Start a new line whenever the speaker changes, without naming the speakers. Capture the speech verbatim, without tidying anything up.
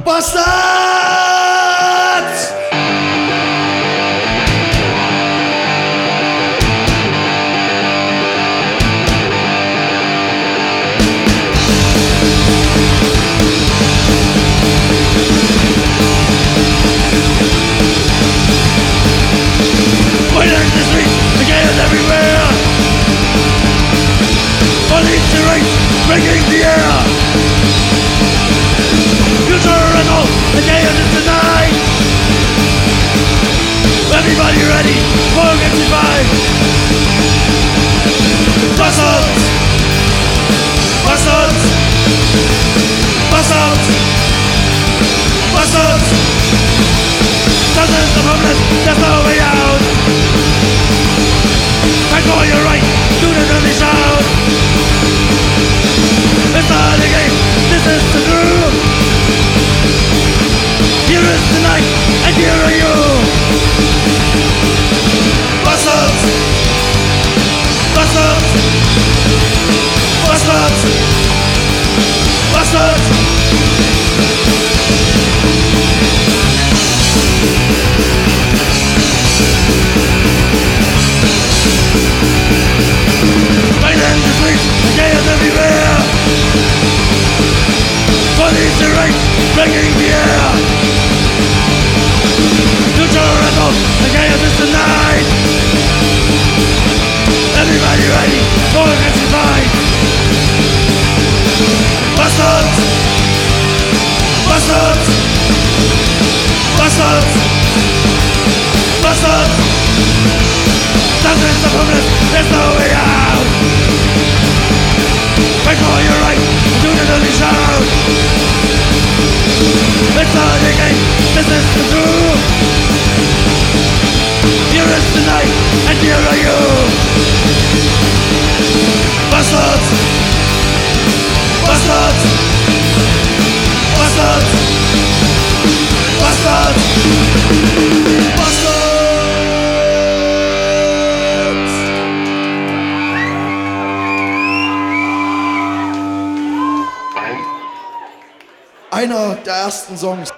Bastards! Violence is streets, the chaos everywhere. Police and race, breaking the air. Future and all, the chaos is tonight. Everybody ready for against five. Bastards! Bastards! Bastards! Bastards! Dozens of homeless, there's no way out. Fight for your right, do the dirty shout. It's not a game, this is the truth. Here is the night, and here are you. Bastards! Bastards! Bastards! Bastards! Violence is streets, the chaos everywhere. Police and race, breaking the air. Future and hope, the chaos is tonight. Everybody ready for against the fight. Bastards! Bastards! Bastards! Bastards! Dozens of homeless, there's no way out. Fight for your right, do the dirty shout. It's not a game, this is the truth. Here is the night, and here are you. Bastards! Bastards! Bastards! Bastards! Bastards! Einer der ersten Songs.